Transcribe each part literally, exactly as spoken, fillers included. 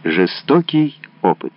Жестокий опыт.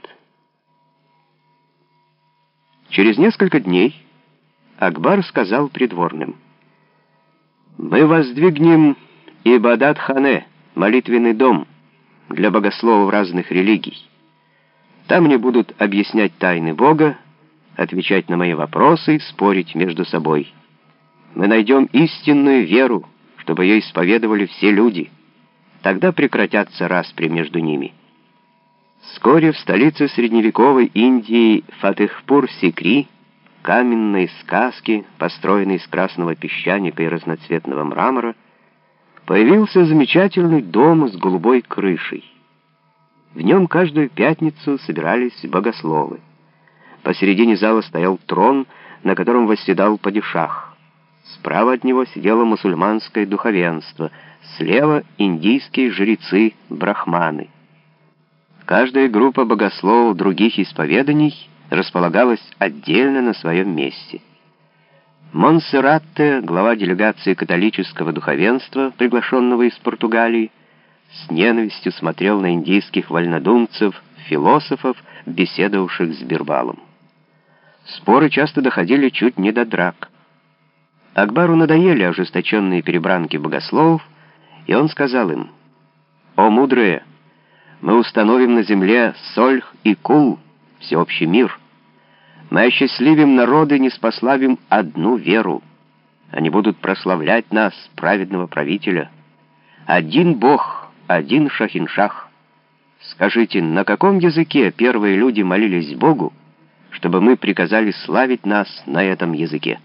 Через несколько дней Акбар сказал придворным: «Мы воздвигнем Ибадат-хане, молитвенный дом для богословов разных религий. Там они будут объяснять тайны Бога, отвечать на мои вопросы, спорить между собой. Мы найдем истинную веру, чтобы ее исповедовали все люди. Тогда прекратятся распри между ними». Вскоре в столице средневековой Индии Фатехпур-Сикри, каменной сказки, построенной из красного песчаника и разноцветного мрамора, появился замечательный дом с голубой крышей. В нем каждую пятницу собирались богословы. Посередине зала стоял трон, на котором восседал падишах. Справа от него сидело мусульманское духовенство, слева — индийские жрецы-брахманы. Каждая группа богословов других исповеданий располагалась отдельно на своем месте. Монсерратте, глава делегации католического духовенства, приглашенного из Португалии, с ненавистью смотрел на индийских вольнодумцев, философов, беседовавших с Бирбалом. Споры часто доходили чуть не до драк. Акбару надоели ожесточенные перебранки богословов, и он сказал им: «О мудрые! Мы установим на земле сольх и кул, всеобщий мир. Мы осчастливим народы, ниспославим одну веру. Они будут прославлять нас, праведного правителя. Один Бог, один Шахиншах. Скажите, на каком языке первые люди молились Богу, чтобы мы приказали славить нас на этом языке?»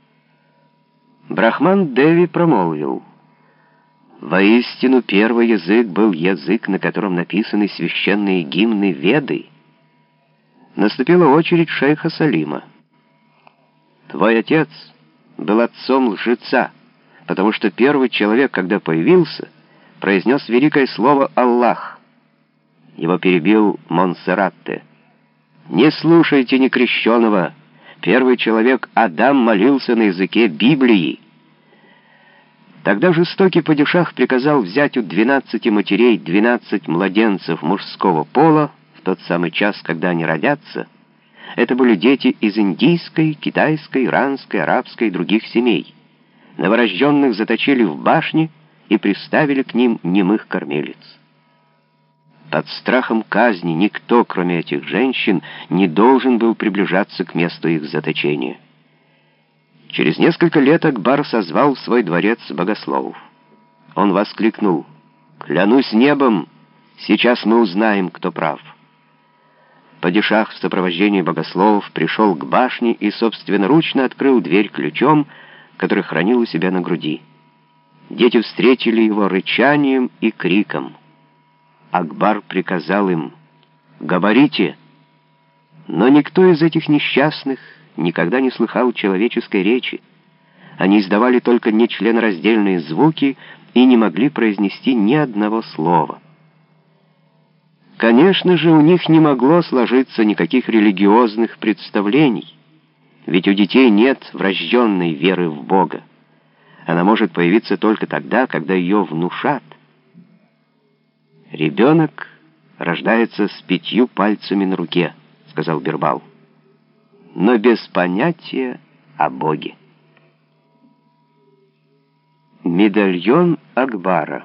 Брахман Деви промолвил: «Воистину, первый язык был язык, на котором написаны священные гимны Веды». Наступила очередь шейха Салима. «Твой отец был отцом лжеца, потому что первый человек, когда появился, произнес великое слово «Аллах». Его перебил Монсерратте: «Не слушайте некрещеного. Первый человек, Адам, молился на языке Библии». Тогда жестокий падишах приказал взять у двенадцати матерей двенадцать младенцев мужского пола в тот самый час, когда они родятся. Это были дети из индийской, китайской, иранской, арабской и других семей. Новорожденных заточили в башне и приставили к ним немых кормилиц. Под страхом казни никто, кроме этих женщин, не должен был приближаться к месту их заточения. Через несколько лет Акбар созвал в свой дворец богословов. Он воскликнул: «Клянусь небом, сейчас мы узнаем, кто прав». Падишах в сопровождении богословов пришел к башне и собственноручно открыл дверь ключом, который хранил у себя на груди. Дети встретили его рычанием и криком. Акбар приказал им: «Говорите!» Но никто из этих несчастных никогда не слыхал человеческой речи. Они издавали только нечленораздельные звуки и не могли произнести ни одного слова. Конечно же, у них не могло сложиться никаких религиозных представлений, ведь у детей нет врожденной веры в Бога. Она может появиться только тогда, когда ее внушат. «Ребенок рождается с пятью пальцами на руке», — сказал Бирбал, «но без понятия о Боге». Медальон Акбара.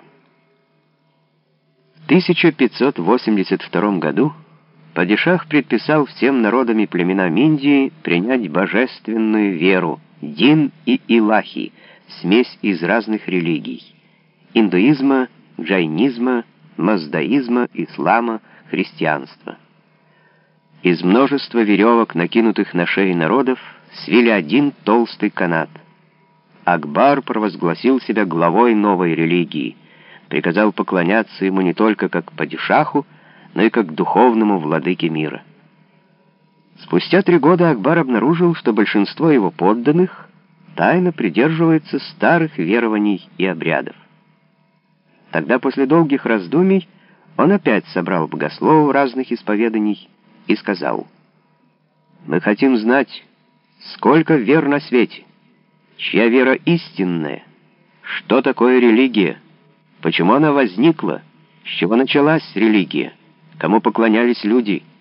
В тысяча пятьсот восемьдесят втором году падишах предписал всем народам и племенам Индии принять божественную веру, дин и илахи, смесь из разных религий: индуизма, джайнизма, маздаизма, ислама, христианства. Из множества веревок, накинутых на шеи народов, свили один толстый канат. Акбар провозгласил себя главой новой религии, приказал поклоняться ему не только как падишаху, но и как духовному владыке мира. Спустя три года Акбар обнаружил, что большинство его подданных тайно придерживается старых верований и обрядов. Тогда, после долгих раздумий, он опять собрал богословов разных исповеданий и сказал: «Мы хотим знать, сколько вер на свете, чья вера истинная, что такое религия, почему она возникла, с чего началась религия, кому поклонялись люди,